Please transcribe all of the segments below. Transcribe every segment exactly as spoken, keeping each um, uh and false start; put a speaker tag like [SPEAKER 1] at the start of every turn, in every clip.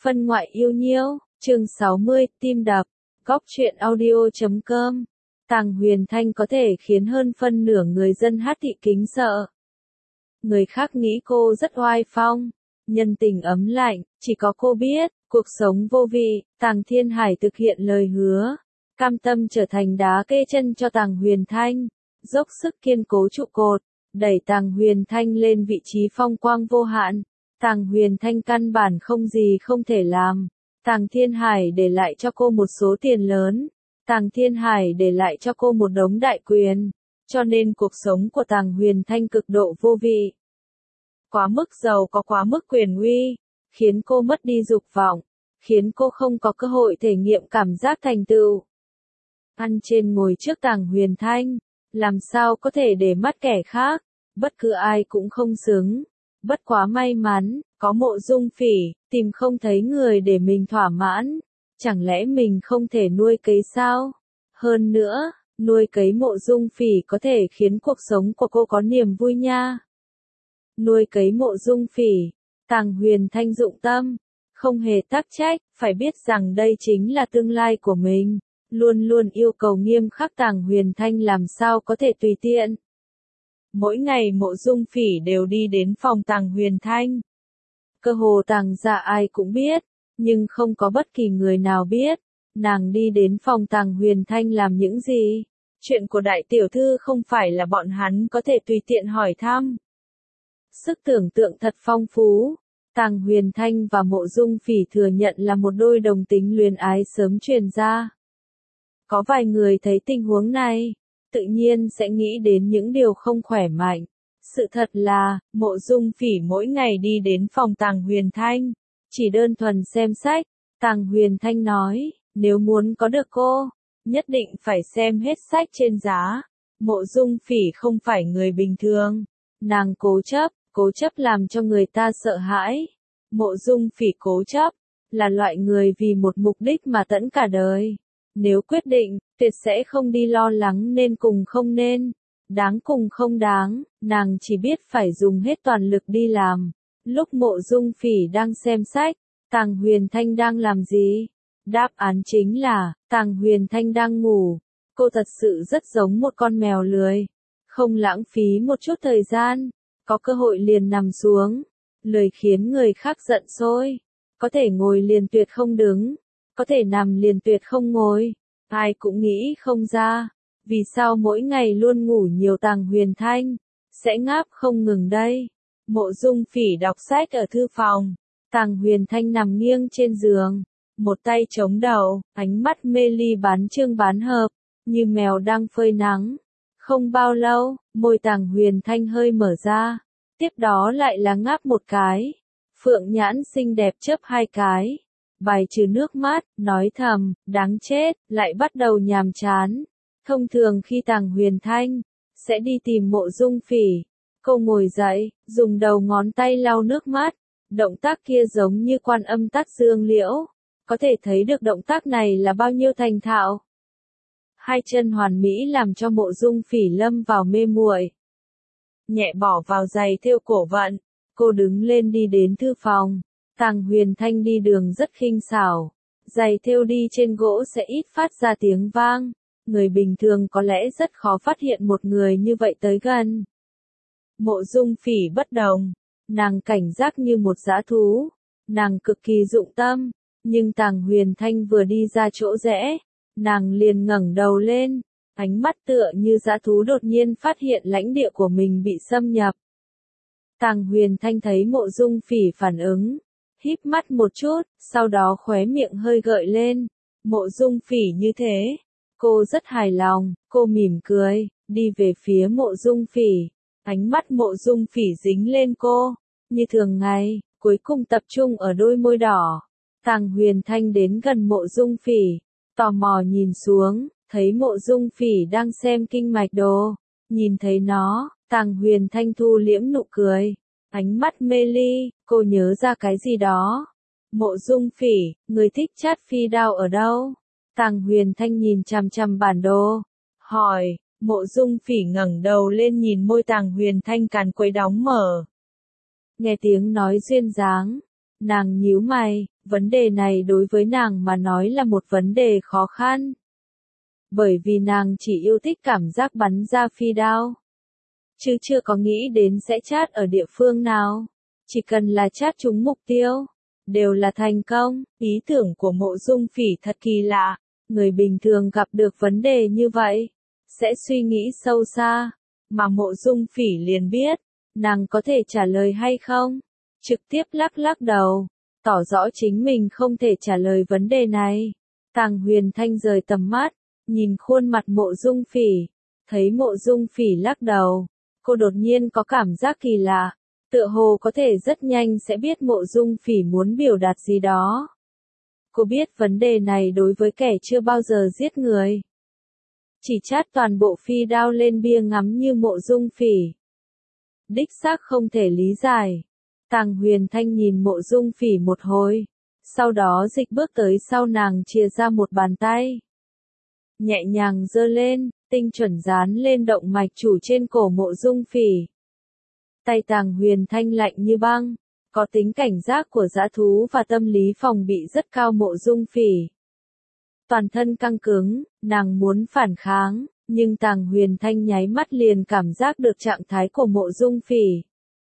[SPEAKER 1] Phân ngoại yêu nhiêu, chương sáu mươi, tim đập, góc truyện audio chấm com. Tàng Huyền Thanh có thể khiến hơn phân nửa người dân Hát Thị kính sợ. Người khác nghĩ cô rất oai phong, nhân tình ấm lạnh, chỉ có cô biết, cuộc sống vô vị. Tàng Thiên Hải thực hiện lời hứa, cam tâm trở thành đá kê chân cho Tàng Huyền Thanh, dốc sức kiên cố trụ cột, đẩy Tàng Huyền Thanh lên vị trí phong quang vô hạn. Tàng Huyền Thanh căn bản không gì không thể làm. Tàng Thiên Hải để lại cho cô một số tiền lớn. Tàng Thiên Hải để lại cho cô một đống đại quyền. Cho nên cuộc sống của Tàng Huyền Thanh cực độ vô vị. Quá mức giàu có quá mức quyền uy, khiến cô mất đi dục vọng, khiến cô không có cơ hội thể nghiệm cảm giác thành tựu. Ăn trên ngồi trước Tàng Huyền Thanh, làm sao có thể để mắt kẻ khác, bất cứ ai cũng không xứng. Bất quá may mắn, có Mộ Dung Phỉ, tìm không thấy người để mình thỏa mãn. Chẳng lẽ mình không thể nuôi cấy sao? Hơn nữa, nuôi cấy Mộ Dung Phỉ có thể khiến cuộc sống của cô có niềm vui nha. Nuôi cấy Mộ Dung Phỉ, Tàng Huyền Thanh dụng tâm, không hề tắc trách, phải biết rằng đây chính là tương lai của mình. Luôn luôn yêu cầu nghiêm khắc, Tàng Huyền Thanh làm sao có thể tùy tiện. Mỗi ngày Mộ Dung Phỉ đều đi đến phòng Tàng Huyền Thanh. Cơ hồ Tàng gia ai cũng biết, nhưng không có bất kỳ người nào biết, nàng đi đến phòng Tàng Huyền Thanh làm những gì. Chuyện của đại tiểu thư không phải là bọn hắn có thể tùy tiện hỏi thăm. Sức tưởng tượng thật phong phú. Tàng Huyền Thanh và Mộ Dung Phỉ thừa nhận là một đôi đồng tính luyến ái sớm truyền ra. Có vài người thấy tình huống này, tự nhiên sẽ nghĩ đến những điều không khỏe mạnh. Sự thật là, Mộ Dung Phỉ mỗi ngày đi đến phòng Tàng Huyền Thanh, chỉ đơn thuần xem sách. Tàng Huyền Thanh nói, nếu muốn có được cô, nhất định phải xem hết sách trên giá. Mộ Dung Phỉ không phải người bình thường, nàng cố chấp, cố chấp làm cho người ta sợ hãi. Mộ Dung Phỉ cố chấp, là loại người vì một mục đích mà tẫn cả đời. Nếu quyết định, tuyệt sẽ không đi lo lắng nên cùng không nên, đáng cùng không đáng, nàng chỉ biết phải dùng hết toàn lực đi làm. Lúc Mộ Dung Phỉ đang xem sách, Tàng Huyền Thanh đang làm gì? Đáp án chính là, Tàng Huyền Thanh đang ngủ. Cô thật sự rất giống một con mèo lười, không lãng phí một chút thời gian, có cơ hội liền nằm xuống, lười khiến người khác giận sôi. Có thể ngồi liền tuyệt không đứng, có thể nằm liền tuyệt không ngồi. Ai cũng nghĩ không ra, vì sao mỗi ngày luôn ngủ nhiều Tàng Huyền Thanh sẽ ngáp không ngừng đây. Mộ Dung Phỉ đọc sách ở thư phòng, Tàng Huyền Thanh nằm nghiêng trên giường, một tay chống đầu, ánh mắt mê ly bán chương bán hợp, như mèo đang phơi nắng. Không bao lâu, môi Tàng Huyền Thanh hơi mở ra, tiếp đó lại là ngáp một cái. Phượng nhãn xinh đẹp chớp hai cái, bài trừ nước mắt, nói thầm, đáng chết, lại bắt đầu nhàm chán. Thông thường khi Tàng Huyền Thanh sẽ đi tìm Mộ Dung Phỉ, cô ngồi dậy, dùng đầu ngón tay lau nước mắt. Động tác kia giống như Quan Âm tát dương liễu, có thể thấy được động tác này là bao nhiêu thành thạo. Hai chân hoàn mỹ làm cho Mộ Dung Phỉ lâm vào mê muội. Nhẹ bỏ vào giày thêu cổ vận, cô đứng lên đi đến thư phòng. Tàng Huyền Thanh đi đường rất khinh xảo, giày thêu đi trên gỗ sẽ ít phát ra tiếng vang. Người bình thường có lẽ rất khó phát hiện một người như vậy tới gần. Mộ Dung Phỉ bất đồng, nàng cảnh giác như một dã thú, nàng cực kỳ dụng tâm, nhưng Tàng Huyền Thanh vừa đi ra chỗ rẽ, nàng liền ngẩng đầu lên, ánh mắt tựa như dã thú đột nhiên phát hiện lãnh địa của mình bị xâm nhập. Tàng Huyền Thanh thấy Mộ Dung Phỉ phản ứng, híp mắt một chút, sau đó khóe miệng hơi gợi lên. Mộ Dung Phỉ như thế, cô rất hài lòng, cô mỉm cười, đi về phía Mộ Dung Phỉ. Ánh mắt Mộ Dung Phỉ dính lên cô, như thường ngày, cuối cùng tập trung ở đôi môi đỏ. Tàng Huyền Thanh đến gần Mộ Dung Phỉ, tò mò nhìn xuống, thấy Mộ Dung Phỉ đang xem kinh mạch đồ. Nhìn thấy nó, Tàng Huyền Thanh thu liễm nụ cười, ánh mắt mê ly, cô nhớ ra cái gì đó. Mộ Dung Phỉ, người thích chát phi đao ở đâu? Tàng Huyền Thanh nhìn chằm chằm bản đồ, hỏi. Mộ Dung Phỉ ngẩng đầu lên nhìn môi Tàng Huyền Thanh càn quấy đóng mở. Nghe tiếng nói duyên dáng, Nàng nhíu mày, vấn đề này đối với nàng mà nói là một vấn đề khó khăn. Bởi vì nàng chỉ yêu thích cảm giác bắn ra phi đao. Chứ chưa có nghĩ đến sẽ chát ở địa phương nào. Chỉ cần là chát trúng mục tiêu, đều là thành công. Ý tưởng của Mộ Dung Phỉ thật kỳ lạ. Người bình thường gặp được vấn đề như vậy, sẽ suy nghĩ sâu xa. Mà Mộ Dung Phỉ liền biết, nàng có thể trả lời hay không. Trực tiếp lắc lắc đầu, tỏ rõ chính mình không thể trả lời vấn đề này. Tàng Huyền Thanh rời tầm mắt, nhìn khuôn mặt Mộ Dung Phỉ, thấy Mộ Dung Phỉ lắc đầu, cô đột nhiên có cảm giác kỳ lạ, tựa hồ có thể rất nhanh sẽ biết Mộ Dung Phỉ muốn biểu đạt gì đó. Cô biết vấn đề này đối với kẻ chưa bao giờ giết người, chỉ chát toàn bộ phi đao lên bia ngắm như Mộ Dung Phỉ, đích xác không thể lý giải. Tàng Huyền Thanh nhìn Mộ Dung Phỉ một hồi, sau đó dịch bước tới sau nàng chìa ra một bàn tay. Nhẹ nhàng giơ lên, tinh chuẩn dán lên động mạch chủ trên cổ Mộ Dung Phỉ. Tay Tàng Huyền Thanh lạnh như băng, có tính cảnh giác của dã thú và tâm lý phòng bị rất cao. Mộ Dung Phỉ toàn thân căng cứng, nàng muốn phản kháng, nhưng Tàng Huyền Thanh nháy mắt liền cảm giác được trạng thái của Mộ Dung Phỉ.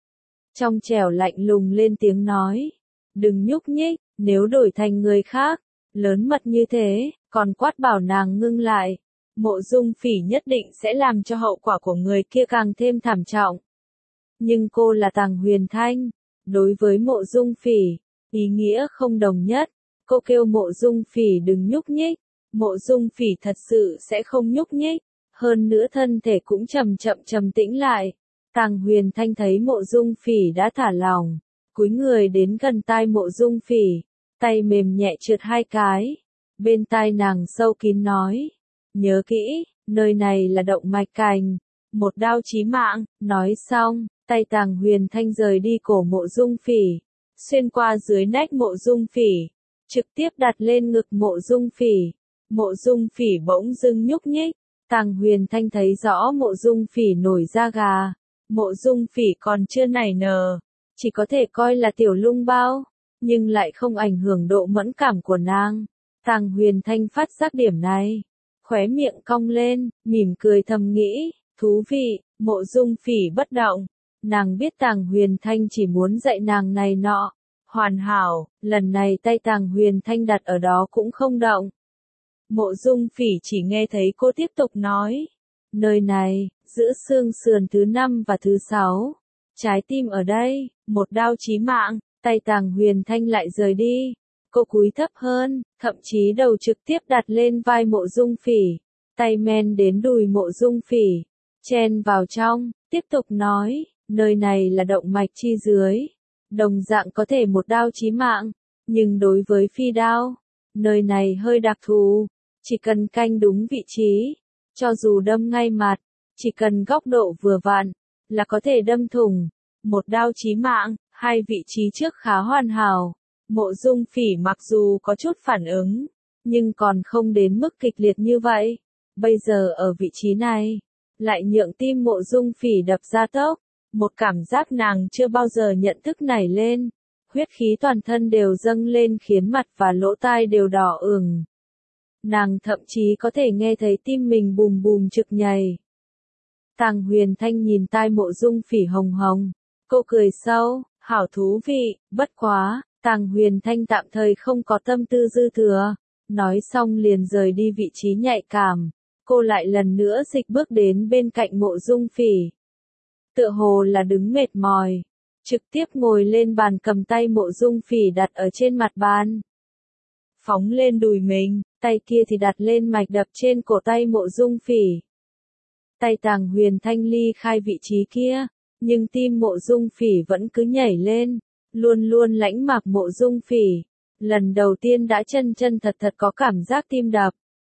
[SPEAKER 1] Trong trẻo lạnh lùng lên tiếng nói, đừng nhúc nhích, nếu đổi thành người khác, lớn mật như thế, còn quát bảo nàng ngưng lại, Mộ Dung Phỉ nhất định sẽ làm cho hậu quả của người kia càng thêm thảm trọng. Nhưng cô là Tàng Huyền Thanh, đối với Mộ Dung Phỉ, ý nghĩa không đồng nhất, cô kêu Mộ Dung Phỉ đừng nhúc nhích, Mộ Dung Phỉ thật sự sẽ không nhúc nhích, hơn nữa thân thể cũng chậm chậm trầm tĩnh lại. Tàng Huyền Thanh thấy Mộ Dung Phỉ đã thả lỏng, cúi người đến gần tai Mộ Dung Phỉ, tay mềm nhẹ trượt hai cái, bên tai nàng sâu kín nói, nhớ kỹ, nơi này là động mạch cành, một đao chí mạng. Nói xong, tay Tàng Huyền Thanh rời đi cổ Mộ Dung Phỉ, xuyên qua dưới nách Mộ Dung Phỉ, trực tiếp đặt lên ngực Mộ Dung Phỉ. Mộ Dung Phỉ bỗng dưng nhúc nhích, Tàng Huyền Thanh thấy rõ Mộ Dung Phỉ nổi da gà. Mộ Dung Phỉ còn chưa nảy nở, chỉ có thể coi là tiểu lung bao, nhưng lại không ảnh hưởng độ mẫn cảm của nàng. Tàng Huyền Thanh phát giác điểm này, khóe miệng cong lên, mỉm cười thầm nghĩ, thú vị. Mộ Dung Phỉ bất động, nàng biết Tàng Huyền Thanh chỉ muốn dạy nàng này nọ, hoàn hảo, lần này tay Tàng Huyền Thanh đặt ở đó cũng không động. Mộ Dung Phỉ chỉ nghe thấy cô tiếp tục nói, nơi này, giữa xương sườn thứ năm và thứ sáu, trái tim ở đây, một đao chí mạng. Tay Tàng Huyền Thanh lại rời đi, cô cúi thấp hơn, thậm chí đầu trực tiếp đặt lên vai Mộ Dung Phỉ, tay men đến đùi Mộ Dung Phỉ, chen vào trong, tiếp tục nói, nơi này là động mạch chi dưới, đồng dạng có thể một đao chí mạng, nhưng đối với phi đao, nơi này hơi đặc thù, chỉ cần canh đúng vị trí, cho dù đâm ngay mặt, chỉ cần góc độ vừa vặn, là có thể đâm thủng, một đao chí mạng. Hai vị trí trước khá hoàn hảo, Mộ Dung Phỉ mặc dù có chút phản ứng, nhưng còn không đến mức kịch liệt như vậy. Bây giờ ở vị trí này, lại nhượng tim Mộ Dung Phỉ đập ra tốc, một cảm giác nàng chưa bao giờ nhận thức nảy lên, huyết khí toàn thân đều dâng lên khiến mặt và lỗ tai đều đỏ ửng. Nàng thậm chí có thể nghe thấy tim mình bùm bùm trực nhảy. Tàng Huyền Thanh nhìn tai Mộ Dung Phỉ hồng hồng, cô cười sâu. Hảo thú vị, bất quá, Tàng Huyền Thanh tạm thời không có tâm tư dư thừa, nói xong liền rời đi vị trí nhạy cảm, cô lại lần nữa dịch bước đến bên cạnh Mộ Dung Phỉ. Tựa hồ là đứng mệt mỏi, trực tiếp ngồi lên bàn cầm tay Mộ Dung Phỉ đặt ở trên mặt bàn. Phóng lên đùi mình, tay kia thì đặt lên mạch đập trên cổ tay Mộ Dung Phỉ. Tay Tàng Huyền Thanh ly khai vị trí kia. Nhưng tim Mộ Dung Phỉ vẫn cứ nhảy lên, luôn luôn lãnh mạc Mộ Dung Phỉ, lần đầu tiên đã chân chân thật thật có cảm giác tim đập.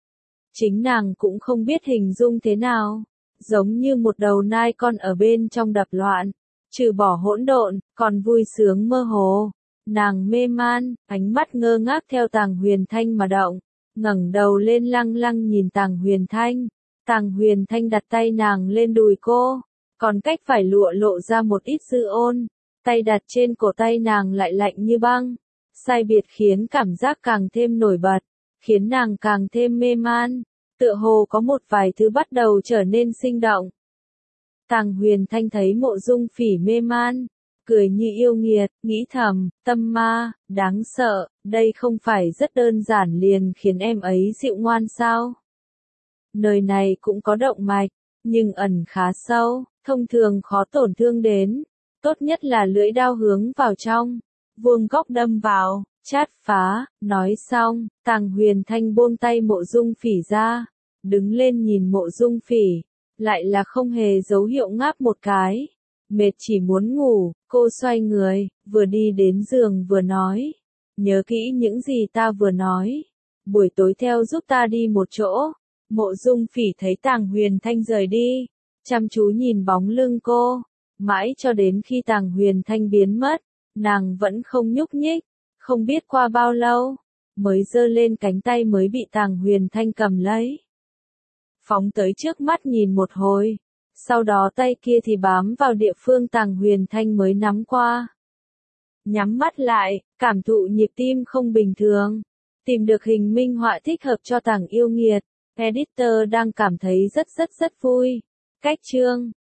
[SPEAKER 1] Chính nàng cũng không biết hình dung thế nào, giống như một đầu nai con ở bên trong đập loạn, trừ bỏ hỗn độn, còn vui sướng mơ hồ. Nàng mê man, ánh mắt ngơ ngác theo Tàng Huyền Thanh mà động, ngẩng đầu lên lăng lăng nhìn Tàng Huyền Thanh. Tàng Huyền Thanh đặt tay nàng lên đùi cô, còn cách phải lụa lộ ra một ít dư ôn, tay đặt trên cổ tay nàng lại lạnh như băng. Sai biệt khiến cảm giác càng thêm nổi bật, khiến nàng càng thêm mê man, tựa hồ có một vài thứ bắt đầu trở nên sinh động. Tàng Huyền Thanh thấy Mộ Dung Phỉ mê man, cười như yêu nghiệt, nghĩ thầm, tâm ma, đáng sợ, đây không phải rất đơn giản liền khiến em ấy dịu ngoan sao? Nơi này cũng có động mạch, nhưng ẩn khá sâu, thông thường khó tổn thương đến, tốt nhất là lưỡi đao hướng vào trong, vuông góc đâm vào, chát phá, nói xong, Tàng Huyền Thanh buông tay Mộ Dung Phỉ ra, đứng lên nhìn Mộ Dung Phỉ, lại là không hề dấu hiệu ngáp một cái. Mệt chỉ muốn ngủ, cô xoay người, vừa đi đến giường vừa nói. Nhớ kỹ những gì ta vừa nói. Buổi tối theo giúp ta đi một chỗ. Mộ Dung Phỉ thấy Tàng Huyền Thanh rời đi, chăm chú nhìn bóng lưng cô. Mãi cho đến khi Tàng Huyền Thanh biến mất, nàng vẫn không nhúc nhích. Không biết qua bao lâu, mới giơ lên cánh tay mới bị Tàng Huyền Thanh cầm lấy. Phóng tới trước mắt nhìn một hồi. Sau đó tay kia thì bám vào địa phương Tàng Huyền Thanh mới nắm qua. Nhắm mắt lại, cảm thụ nhịp tim không bình thường. Tìm được hình minh họa thích hợp cho Tàng yêu nghiệt. Editor đang cảm thấy rất rất rất vui. Cách chương